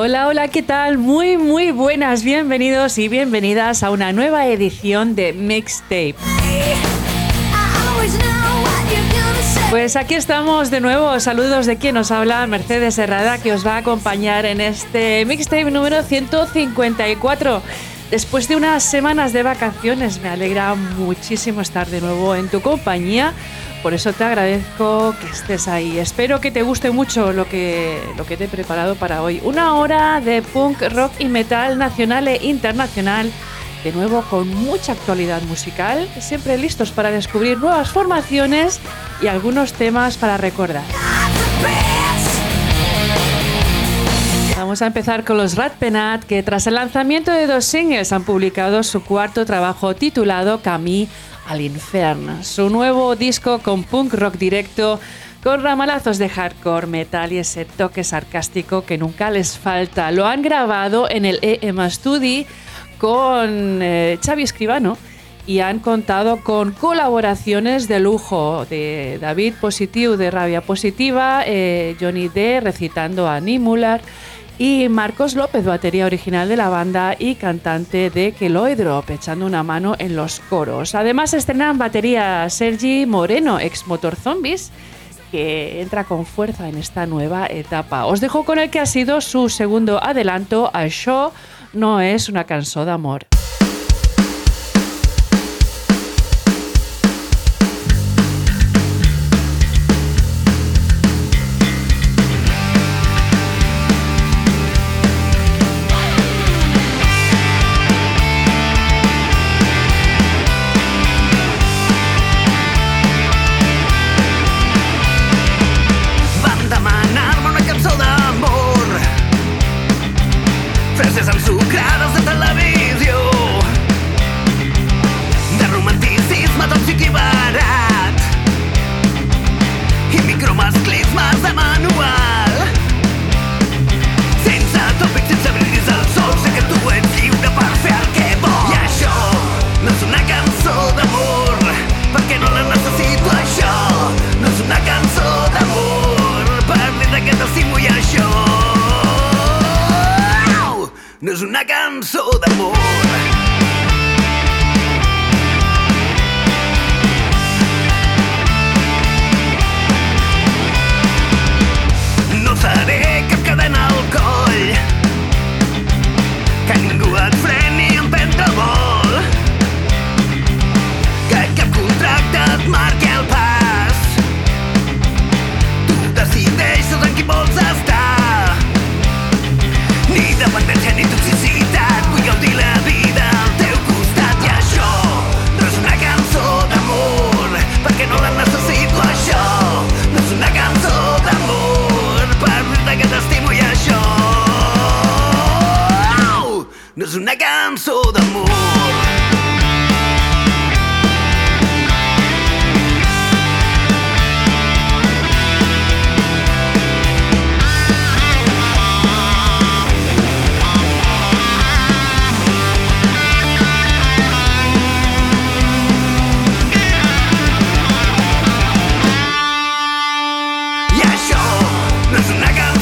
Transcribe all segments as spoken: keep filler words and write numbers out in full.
Hola, hola, ¿qué tal? Muy, muy buenas, bienvenidos y bienvenidas a una nueva edición de Mixtape. Pues aquí estamos de nuevo, saludos de quien nos habla, Mercedes Herrada, que os va a acompañar en este Mixtape número ciento cincuenta y cuatro. Después de unas semanas de vacaciones, me alegra muchísimo estar de nuevo en tu compañía. Por eso te agradezco que estés ahí. Espero que te guste mucho lo que, lo que te he preparado para hoy. Una hora de punk, rock y metal nacional e internacional. De nuevo con mucha actualidad musical. Siempre listos para descubrir nuevas formaciones y algunos temas para recordar. Vamos a empezar con los Rat Penat, que tras el lanzamiento de dos singles han publicado su cuarto trabajo titulado Camí al Infern, su nuevo disco con punk rock directo, con ramalazos de hardcore, metal y ese toque sarcástico que nunca les falta. Lo han grabado en el E M Studio con eh, Xavi Escribano y han contado con colaboraciones de lujo de David Positiu de Rabia Positiva, eh, Johnny D recitando a Nimular y Marcos López, batería original de la banda y cantante de Keloidrop, echando una mano en los coros. Además estrenan batería Sergi Moreno, ex Motor Zombies, que entra con fuerza en esta nueva etapa. Os dejo con el que ha sido su segundo adelanto, Això no és una cançó d'amor. Frases ensucrades de televisió, de romanticisme tòxic i barat i micromasclismes de manual. Sense tòpics, sense brindis al sol, sé que tu ets lliure per fer el que vols. I això no és una cançó d'amor, perquè no la necessito. Això no és una cançó d'amor, per dir que t'estimo i això no és una cançó d'amor. No seré cap cadena al coll, que ningú et freni en prendre el vol, que cap contracte et marqui el pas. Tu decideixes en qui vols estar. Ni dependència ni toxicitat, vull gaudir la vida al teu costat. I això no és una cançó d'amor, perquè no la necessito. Això no és una cançó d'amor, per dir-te que t'estimo. I això no és una cançó d'amor.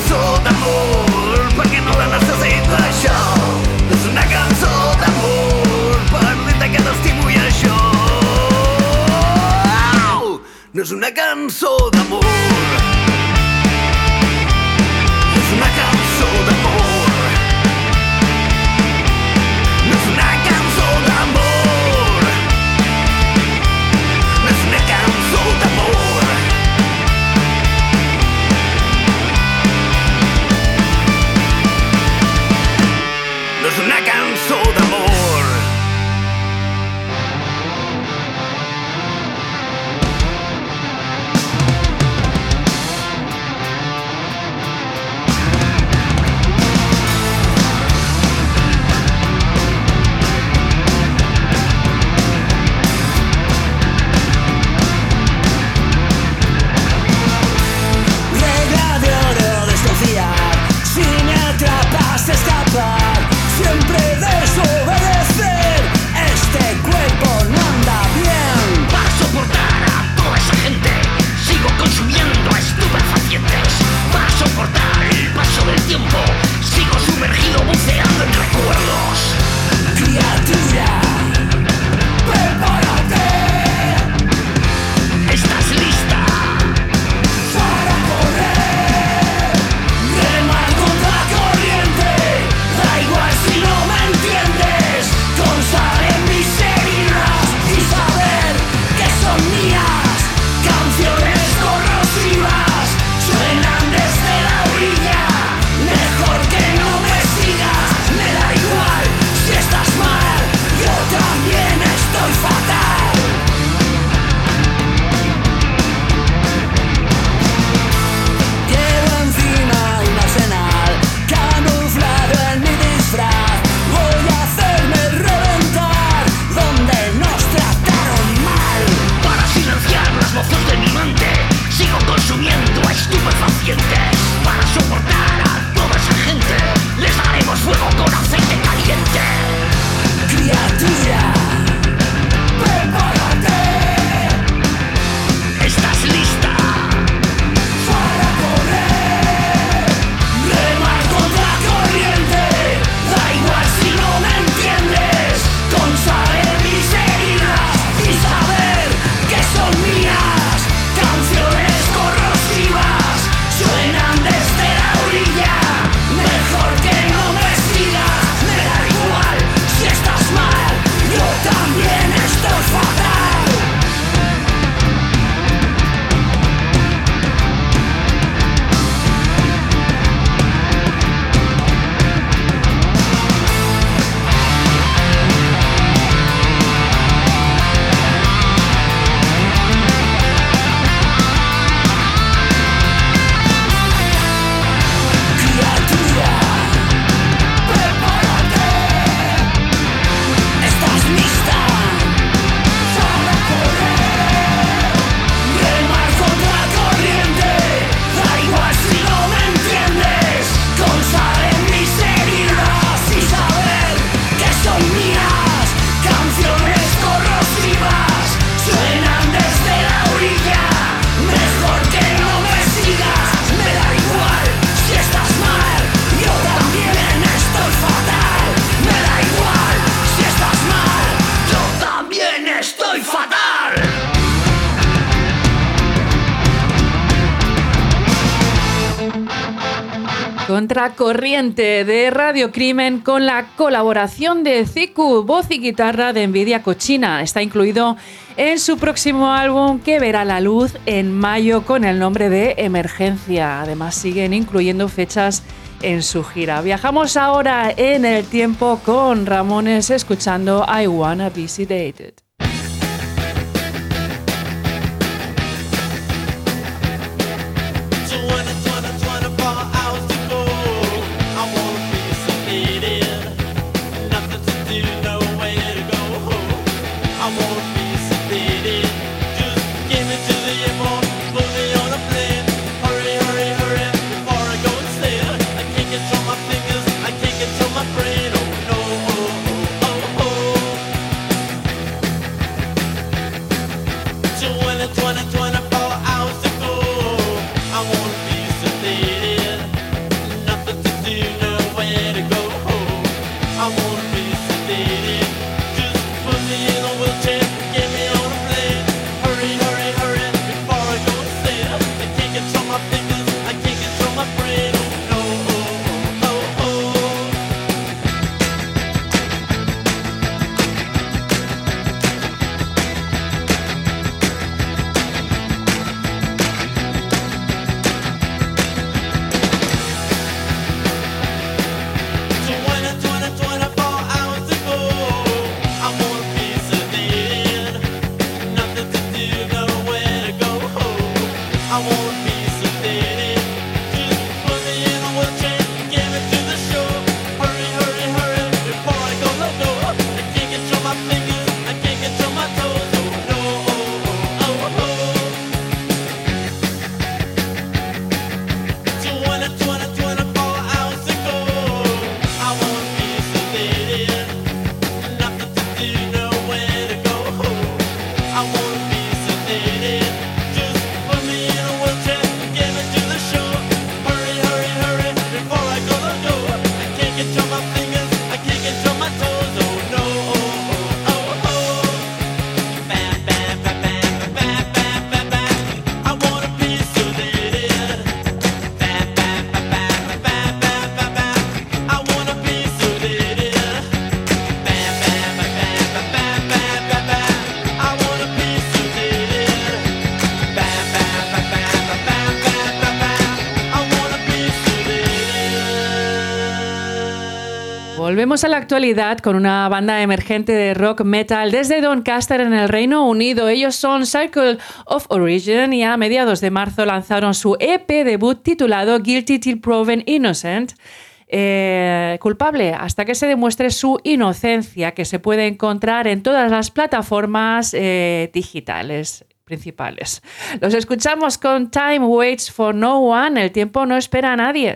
Això no és una cançó d'amor, Contracorriente de Radio Crimen con la colaboración de Ziku, voz y guitarra de Envidia Cochina. Está incluido en su próximo álbum que verá la luz en mayo con el nombre de Emergencia. Además siguen incluyendo fechas en su gira. Viajamos ahora en el tiempo con Ramones escuchando I Wanna Be Sedated. Volvemos a la actualidad con una banda emergente de rock metal desde Doncaster en el Reino Unido. Ellos son Circle of Origin y a mediados de marzo lanzaron su E P debut titulado Guilty Till Proven Innocent. Eh, culpable hasta que se demuestre su inocencia, que se puede encontrar en todas las plataformas eh, digitales principales. Los escuchamos con Time Waits for No One. El tiempo no espera a nadie.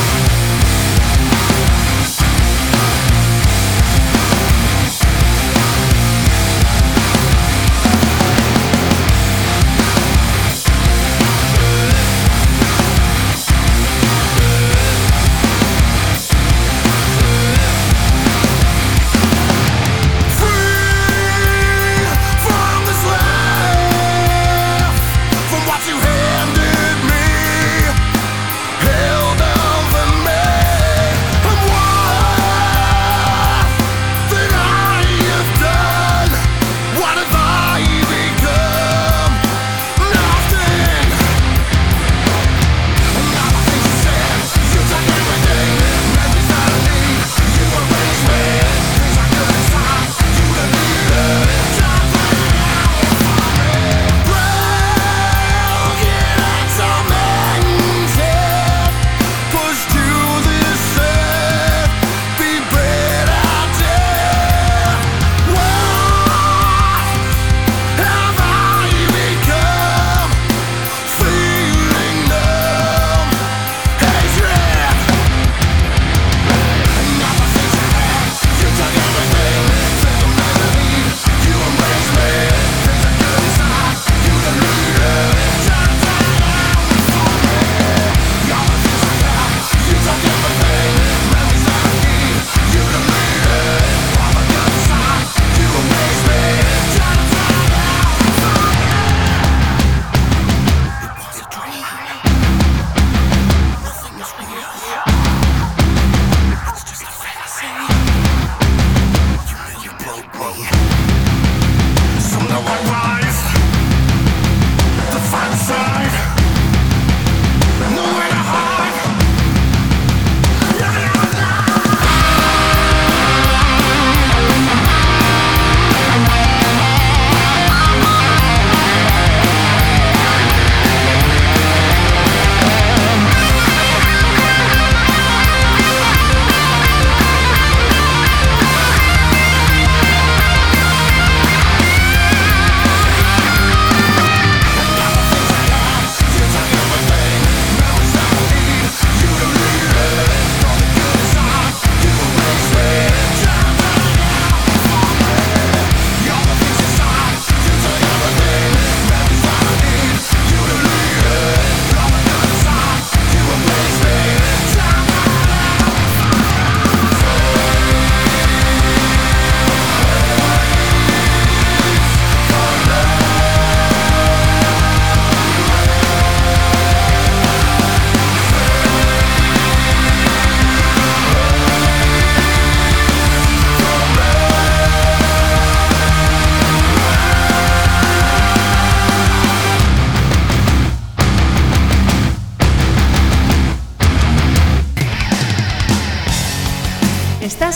We'll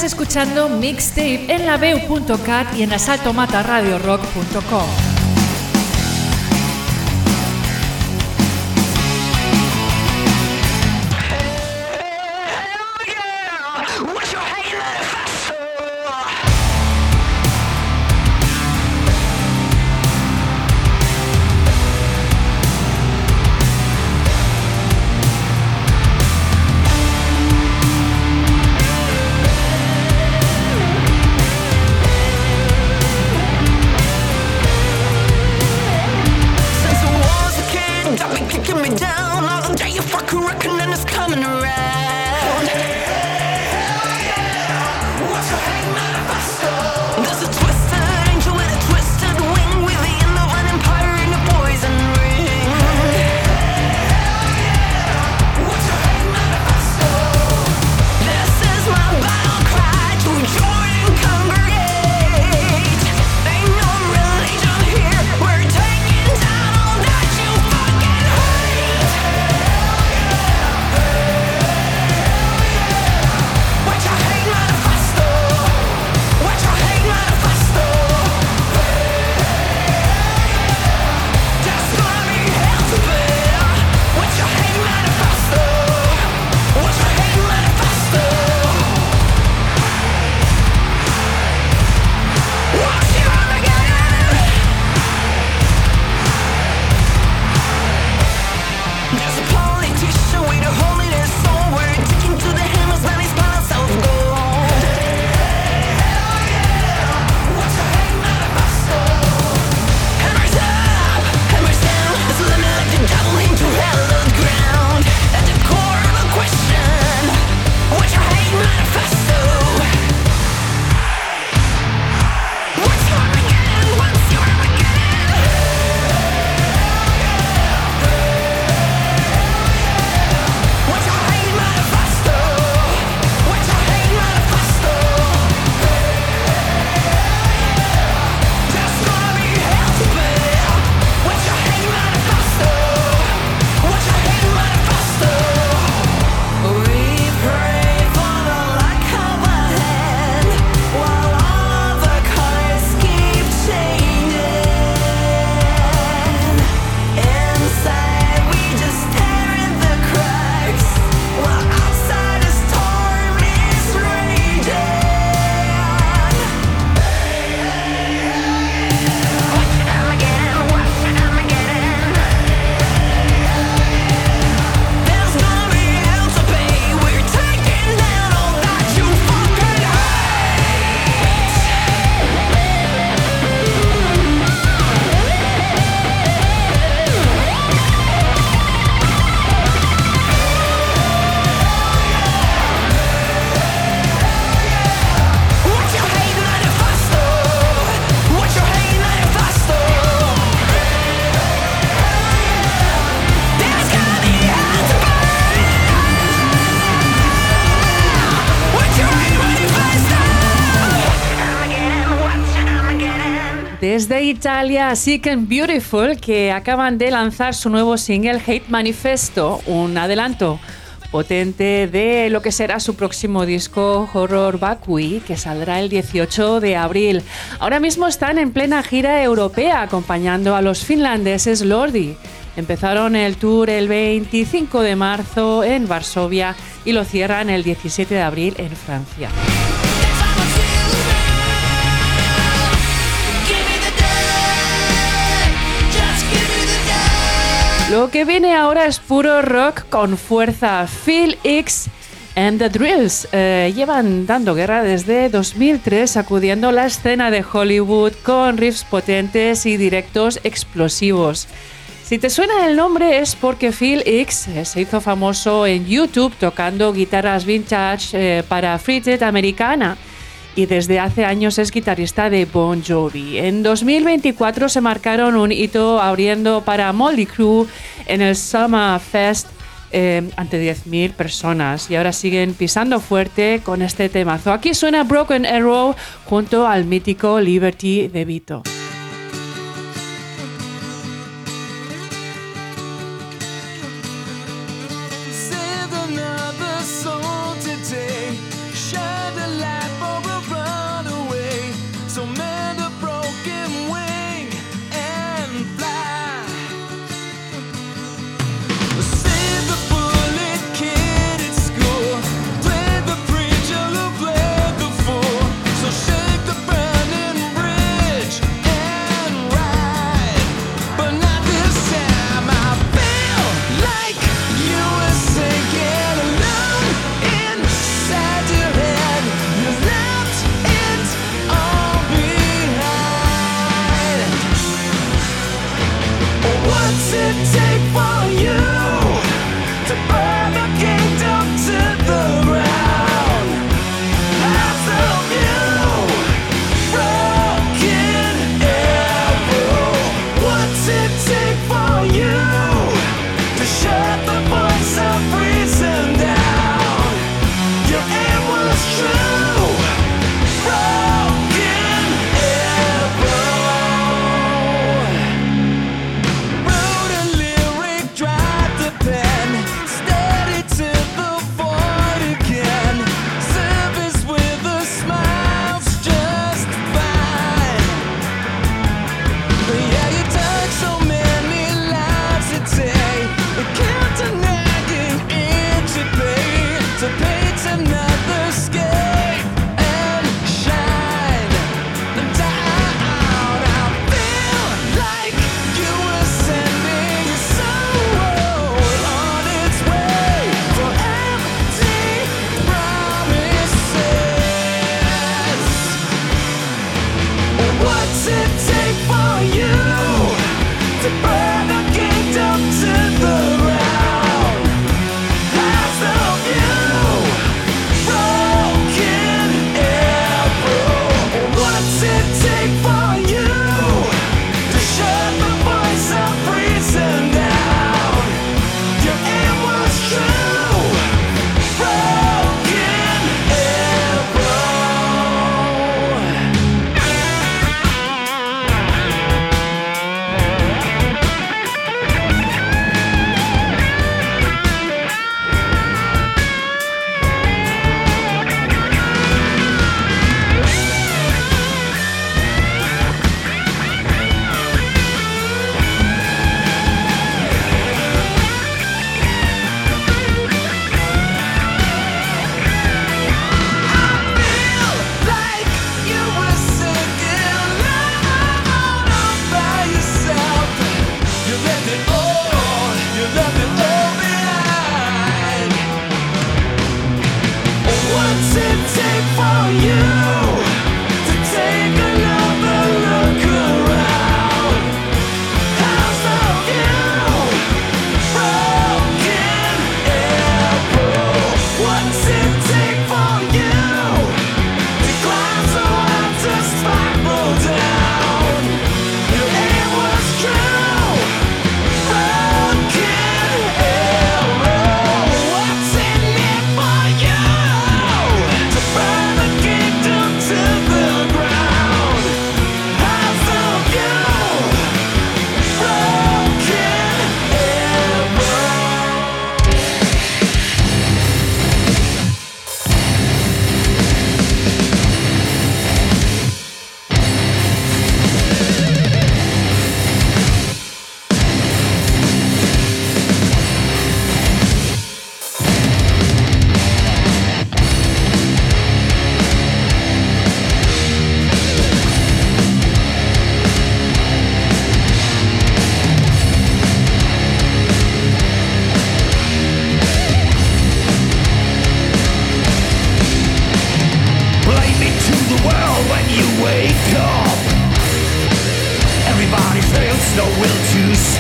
Estás escuchando Mixtape en la veu punto cat y en asalto mata radio rock punto com. Desde Italia, Sick and Beautiful, que acaban de lanzar su nuevo single Hate Manifesto, un adelanto potente de lo que será su próximo disco Horror Vacui, que saldrá el dieciocho de abril. Ahora mismo están en plena gira europea acompañando a los finlandeses Lordi. Empezaron el tour el veinticinco de marzo en Varsovia y lo cierran el diecisiete de abril en Francia. Lo que viene ahora es puro rock con fuerza. Phil X and the Drills eh, llevan dando guerra desde dos mil tres, sacudiendo la escena de Hollywood con riffs potentes y directos explosivos. Si te suena el nombre es porque Phil X eh, se hizo famoso en YouTube tocando guitarras vintage eh, para Fritted Americana, y desde hace años es guitarrista de Bon Jovi. En dos mil veinticuatro se marcaron un hito abriendo para Motley Crue en el Summer Fest eh, ante diez mil personas, y ahora siguen pisando fuerte con este temazo. Aquí suena Broken Arrow junto al mítico Liberty de Vito. Save another soul today, shine the light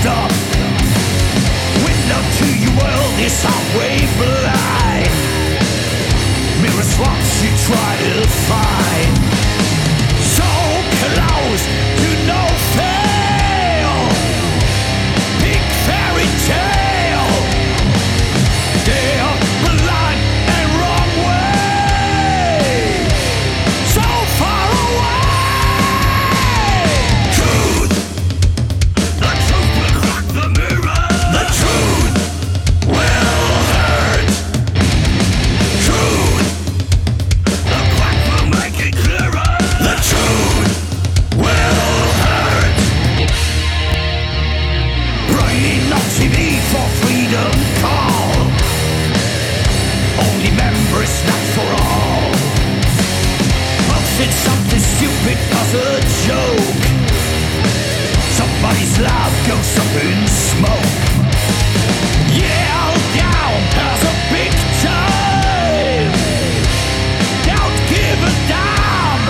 stop. Window to your world is halfway blind. Mirrors what you try to find. So close to no fail. Big fairy tale. They're blind and wrong way. So far away. Truth. The truth will crack the mirror. The truth will hurt. Truth. The crack will make it clearer. The truth will hurt. Writing on T V for freedom call. Only members, not for all. Posted something stupid as a joke. Somebody's life goes up in smoke. Yell down as a big time. Don't give a damn.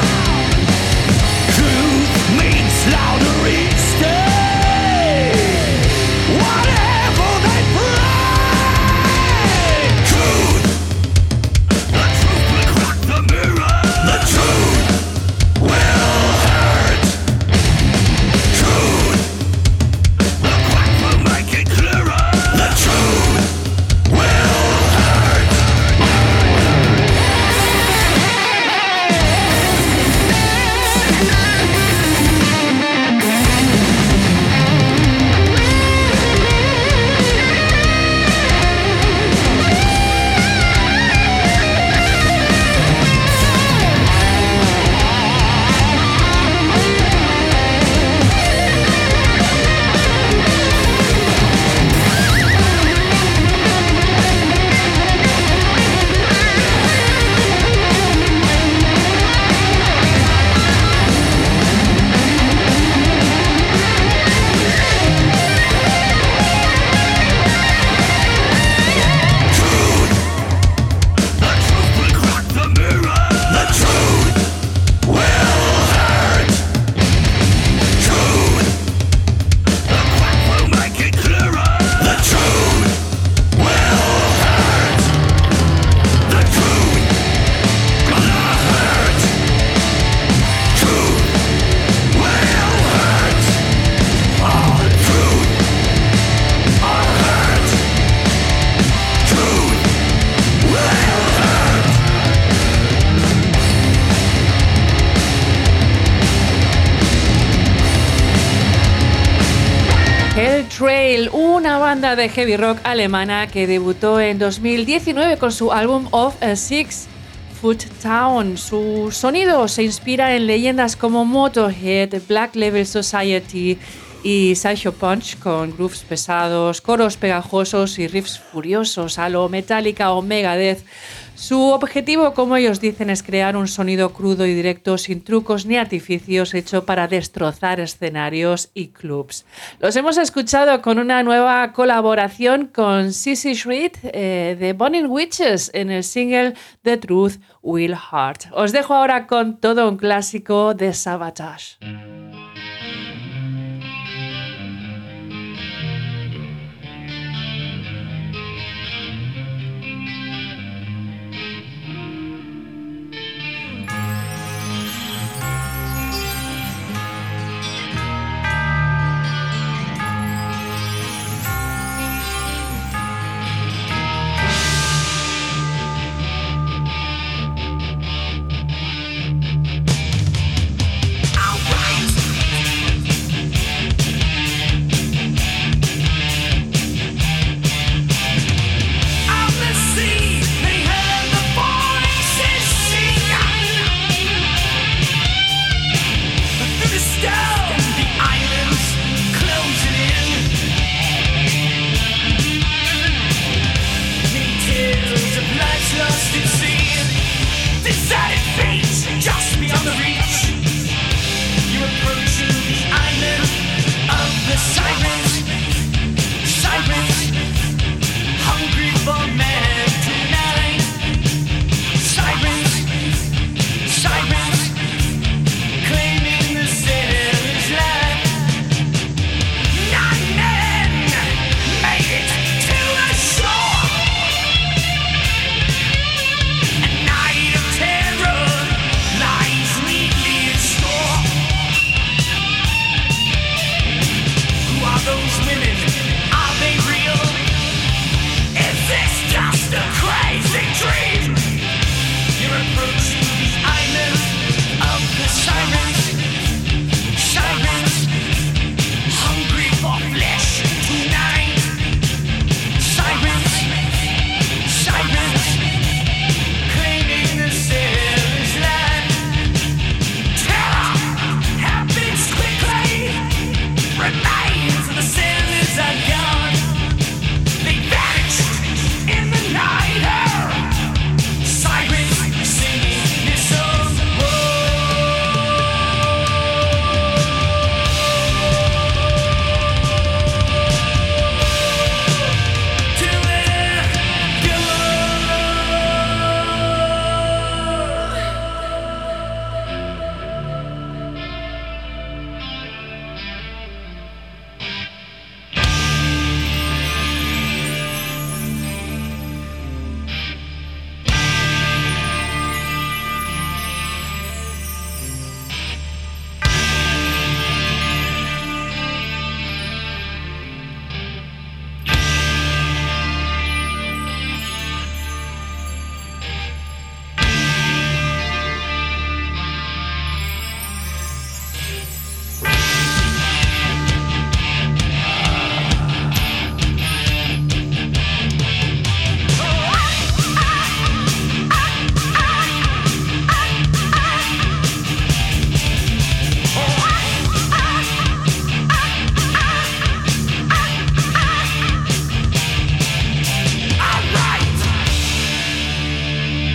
Truth means louder each day. Whatever they play. Truth. The truth will crack the mirror. The truth will hurt. Truth. The crack will make it clearer. The truth will hurt. The truth will crack the mirror. The truth will hurt. Truth. The crack will make it clearer. The truth will hurt. The truth gonna hurt. Truth will hurt. Oh, truth will hurt. Truth will hurt. Hell Trail, una banda de heavy rock alemana que debutó en dos mil diecinueve con su álbum Of a Six Foot Town. Su sonido se inspira en leyendas como Motorhead, Black Label Society y Psycho Punch, con grooves pesados, coros pegajosos y riffs furiosos a lo Metallica o Megadeth. Su objetivo, como ellos dicen, es crear un sonido crudo y directo, sin trucos ni artificios, hecho para destrozar escenarios y clubs. Los hemos escuchado con una nueva colaboración con Sissy Shreed eh, de Burning Witches en el single The Truth Will Hurt. Os dejo ahora con todo un clásico de Savatage. Alright.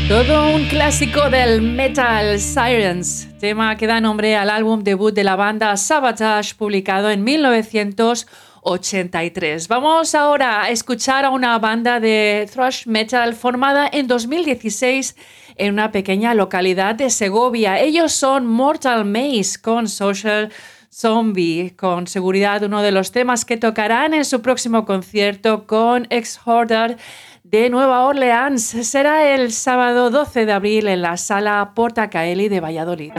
Todo un clásico del Metal Sirens, tema que da nombre al álbum debut de la banda Savatage, publicado en mil novecientos ochenta y tres. Vamos ahora a escuchar a una banda de thrash metal formada en dos mil dieciséis en una pequeña localidad de Segovia. Ellos son Mortal Maze con Social Zombie, con seguridad uno de los temas que tocarán en su próximo concierto con Ex-Horder de Nueva Orleans. Será el sábado doce de abril en la Sala Portacaeli de Valladolid.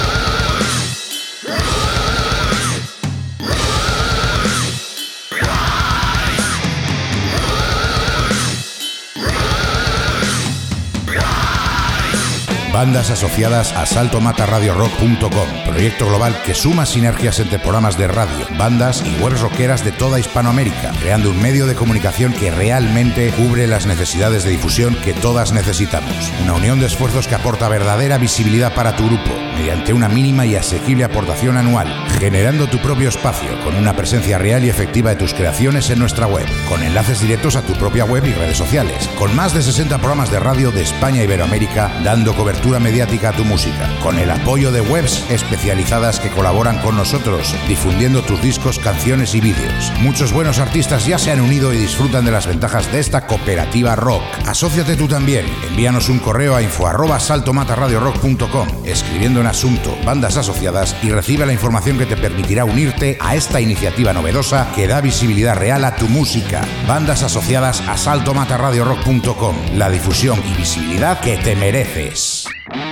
Rise! Bandas asociadas a salto mata radio rock punto com, proyecto global que suma sinergias entre programas de radio, bandas y webs rockeras de toda Hispanoamérica, creando un medio de comunicación que realmente cubre las necesidades de difusión que todas necesitamos. Una unión de esfuerzos que aporta verdadera visibilidad para tu grupo, mediante una mínima y asequible aportación anual, generando tu propio espacio, con una presencia real y efectiva de tus creaciones en nuestra web, con enlaces directos a tu propia web y redes sociales, con más de sesenta programas de radio de España e Iberoamérica, dando cobertura mediática a tu música, con el apoyo de webs especializadas que colaboran con nosotros, difundiendo tus discos, canciones y vídeos. Muchos buenos artistas ya se han unido y disfrutan de las ventajas de esta cooperativa rock. Asóciate tú también. Envíanos un correo a info arroba salto mata radio rock punto com, escribiendo en asunto bandas asociadas, y recibe la información que te permitirá unirte a esta iniciativa novedosa que da visibilidad real a tu música. Bandas asociadas a salto mata radio rock punto com, la difusión y visibilidad que te mereces.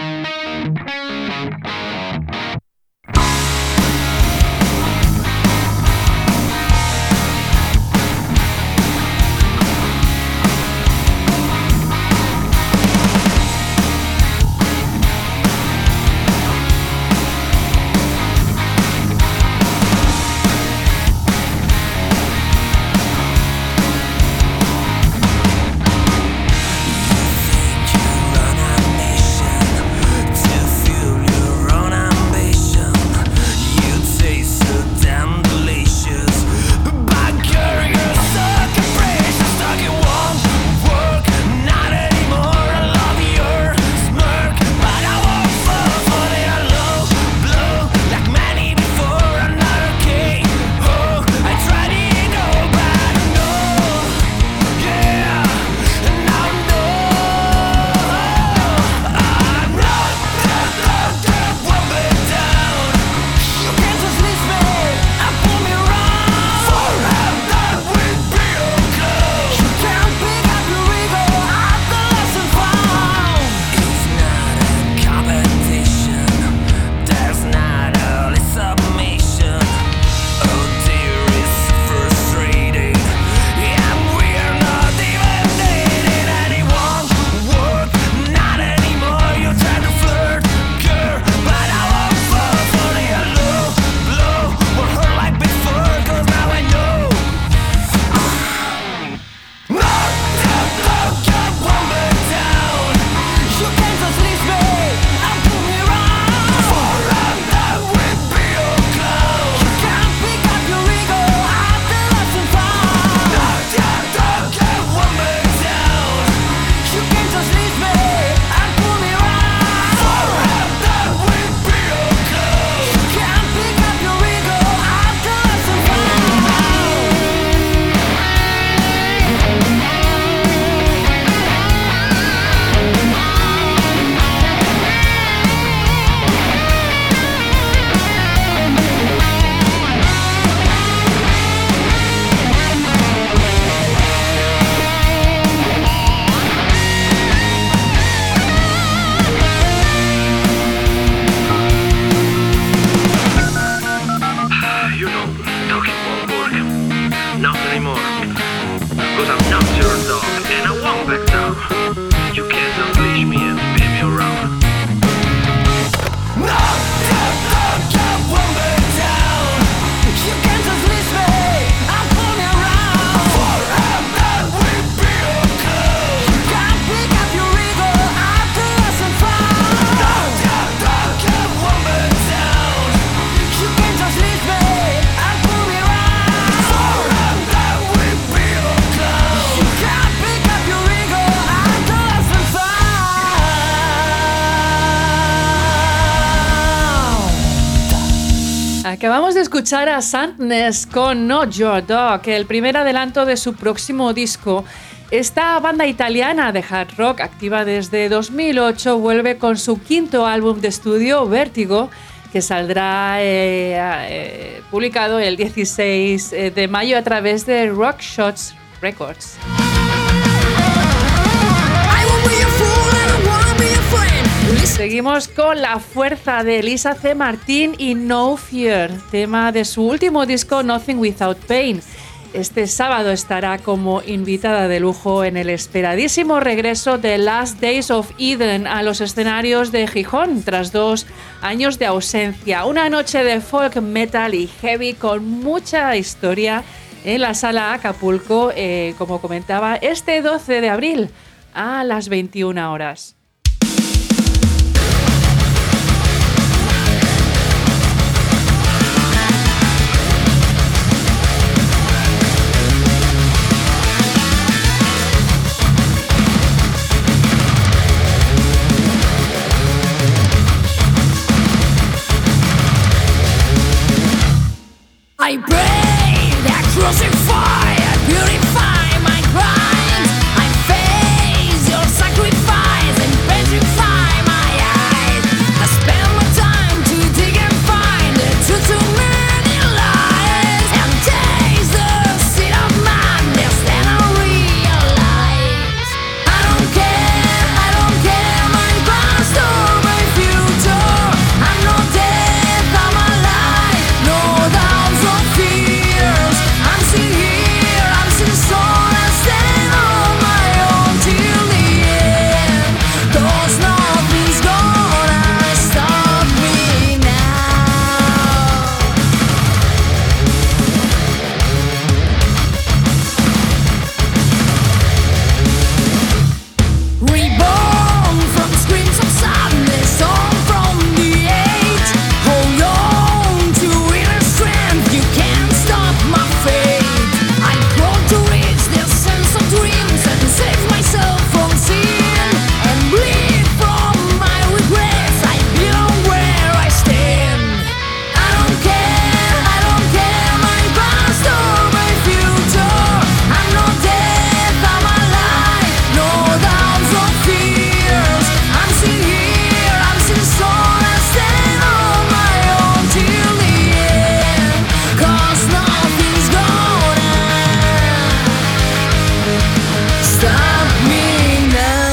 Acabamos de escuchar a Sadness con Not Your Dog, el primer adelanto de su próximo disco. Esta banda italiana de hard rock, activa desde dos mil ocho, vuelve con su quinto álbum de estudio, Vértigo, que saldrá eh, eh, publicado el dieciséis de mayo a través de Rockshots Records. Seguimos con la fuerza de Elisa C. Martín y No Fear, tema de su último disco Nothing Without Pain. este sábado estará como invitada de lujo en el esperadísimo regreso de Last Days of Eden a los escenarios de Gijón tras dos años de ausencia. Una noche de folk, metal y heavy con mucha historia en la Sala Acapulco, eh, como comentaba, este doce de abril a las veintiuna horas. I pray that crucify and purify my crimes. I face your sacrifice and petrify my eyes. I spend my time to dig and find the truth to many lies and taste the seed of madness, then I realize I don't care, I don't care my past or my future. I'm not dead, I'm alive, no doubts or fears. I'm still here, I'm still strong, I stand on my own till the end. 'Cause nothing's gonna stop me now. Reborn from screams of sadness, torn from the age. Hold on to inner strength, you can't stop my fate. I crawl to reach the sense of dreams and save myself from sin and bleed from my regrets. I belong where I stand. I don't care, I don't care my past or my future. I'm not dead, I'm alive, no doubts or fears. I'm still here, I'm still strong, I stand on my own till the end. 'Cause nothing's gonna stop me now.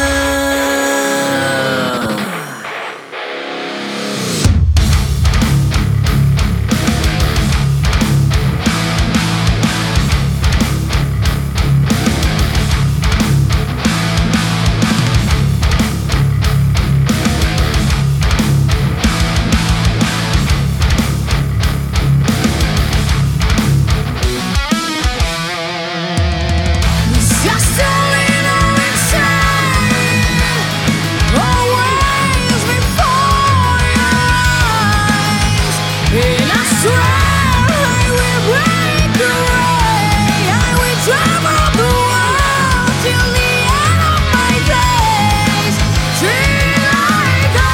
Just a little insane, always before your eyes. And I swear I will break away. I will travel the world till the end of my days, till I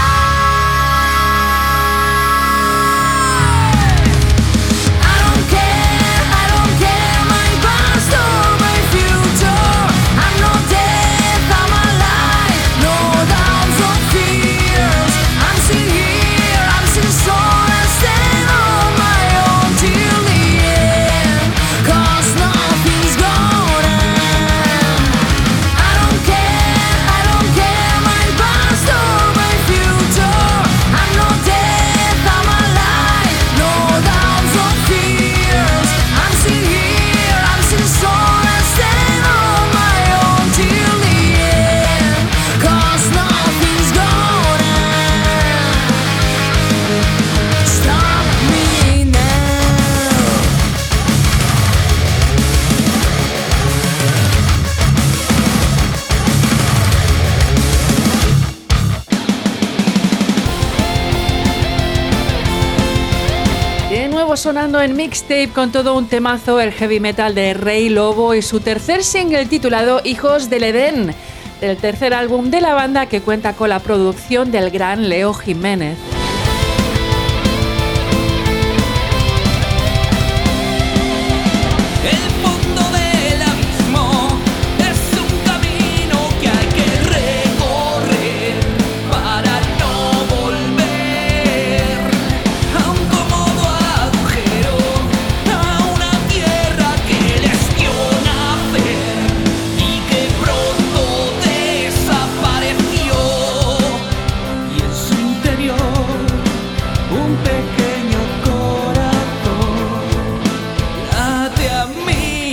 die. I don't care, I don't care my past or my future. I'm not dead, I'm alive, no doubts or fears. I'm still here, I'm still strong, I stand on my own till the end. 'Cause nothing's gonna. I don't care, I don't care my past or my future. I'm not dead, I'm alive, no doubts or fears. I'm still here, I'm still strong, I stand on my own till the end. 'Cause nothing's gonna stop me now. De nuevo sonando en mixtape con todo un temazo, el heavy metal de Rey Lobo y su tercer single titulado Hijos del Edén, del tercer álbum de la banda que cuenta con la producción del gran Leo Jiménez. El fondo del abismo es un camino que hay que recorrer para no volver a un cómodo agujero, a una tierra que les dio nacer y que pronto desapareció, y en su interior un pequeño corazón late a mí.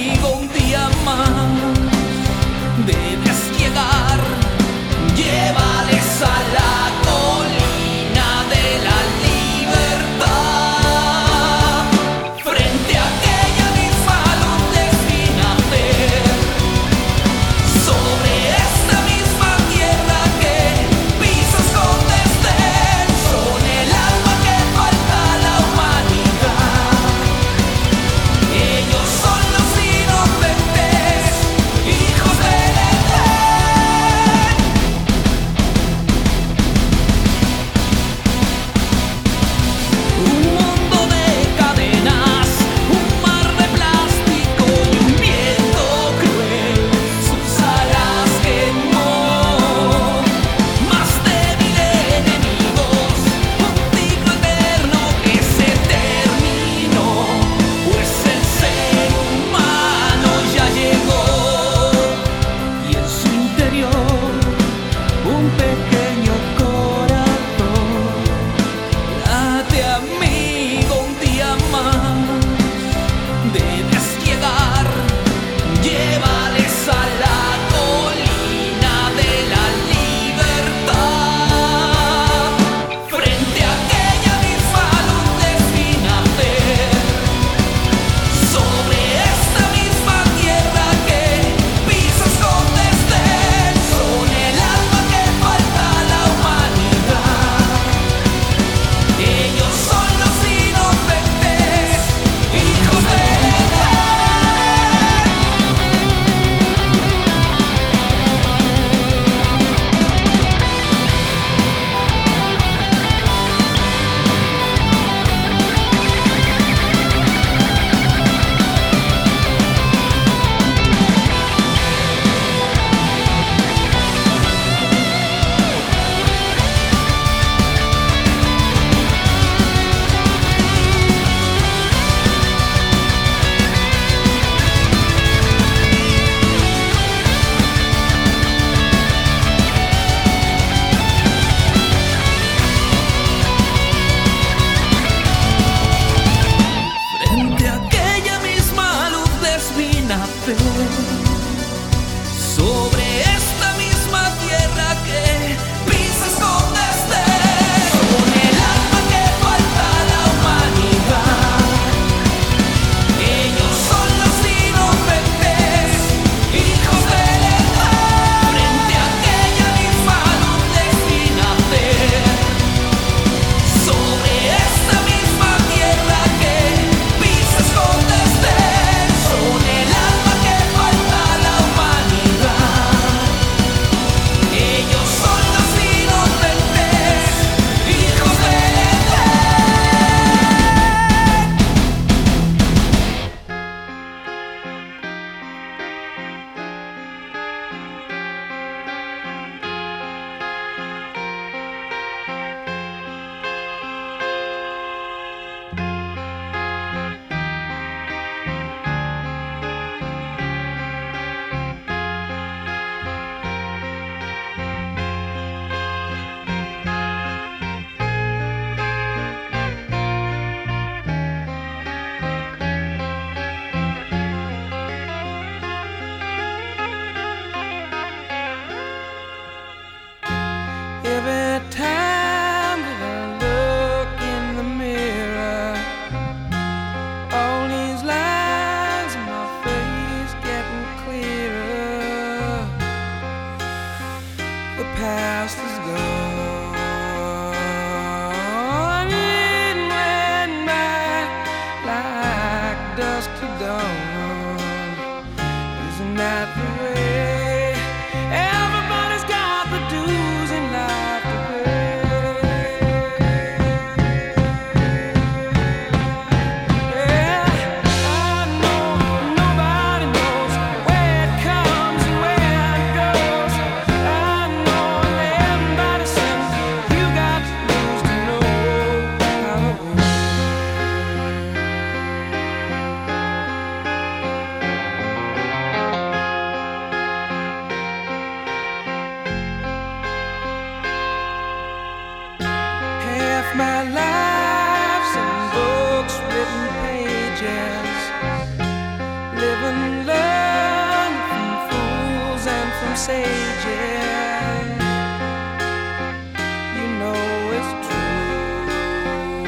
my life's in books, written pages. Live and learn from fools and from sages. You know it's true.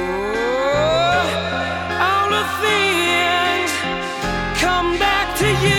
All the things come back to you.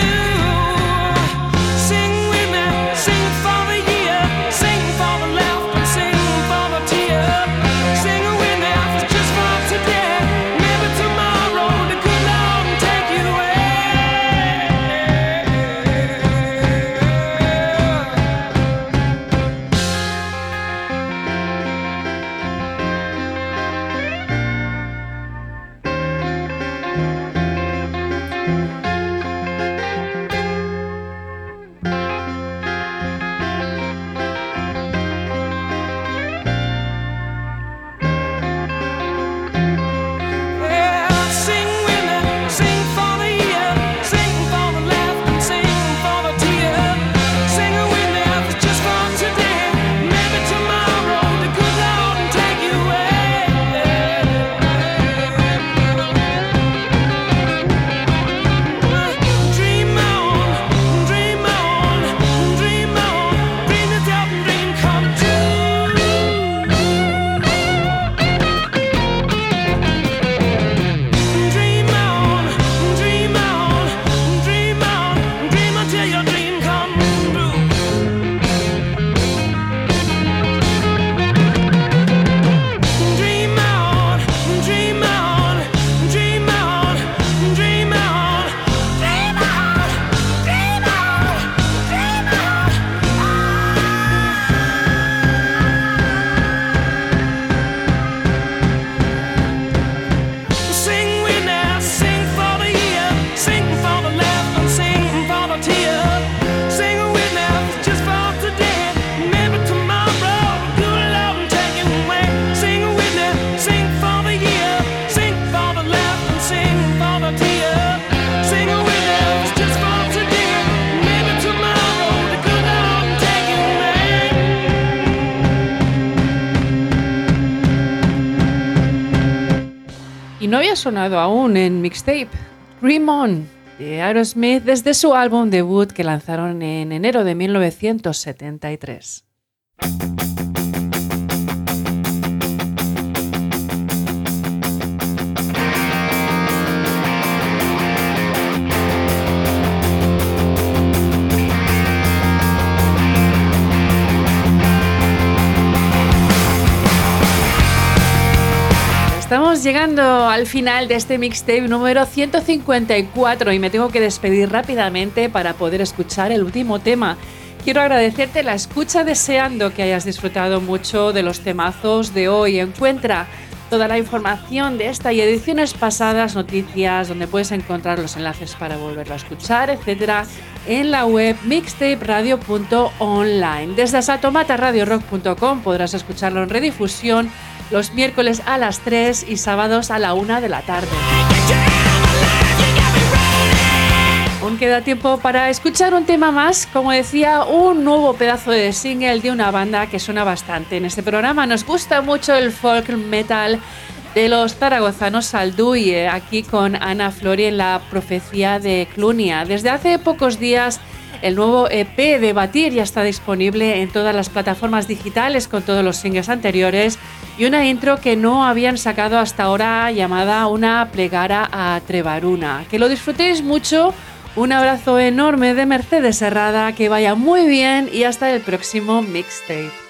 Y no había sonado aún en mixtape. Dream On, de Aerosmith, desde su álbum debut que lanzaron en enero de mil novecientos setenta y tres. Estamos llegando al final de este mixtape número ciento cincuenta y cuatro y me tengo que despedir rápidamente para poder escuchar el último tema. Quiero agradecerte la escucha deseando que hayas disfrutado mucho de los temazos de hoy. Encuentra toda la información de esta y ediciones pasadas, noticias, donde puedes encontrar los enlaces para volverlo a escuchar, etcétera, en la web mixtape radio punto online. Desde asalto mata radio rock punto com podrás escucharlo en redifusión los miércoles a las tres y sábados a la una de la tarde. Aún queda tiempo para escuchar un tema más, como decía, un nuevo pedazo de single de una banda que suena bastante en este programa. Nos gusta mucho el folk metal de los zaragozanos Salduy, aquí con Ana Flori en La profecía de Clunia. Desde hace pocos días el nuevo E P de Batir ya está disponible en todas las plataformas digitales con todos los singles anteriores y una intro que no habían sacado hasta ahora llamada Una plegara a Trevaruna. Que lo disfrutéis mucho, un abrazo enorme de Mercedes Herrada, que vaya muy bien y hasta el próximo mixtape.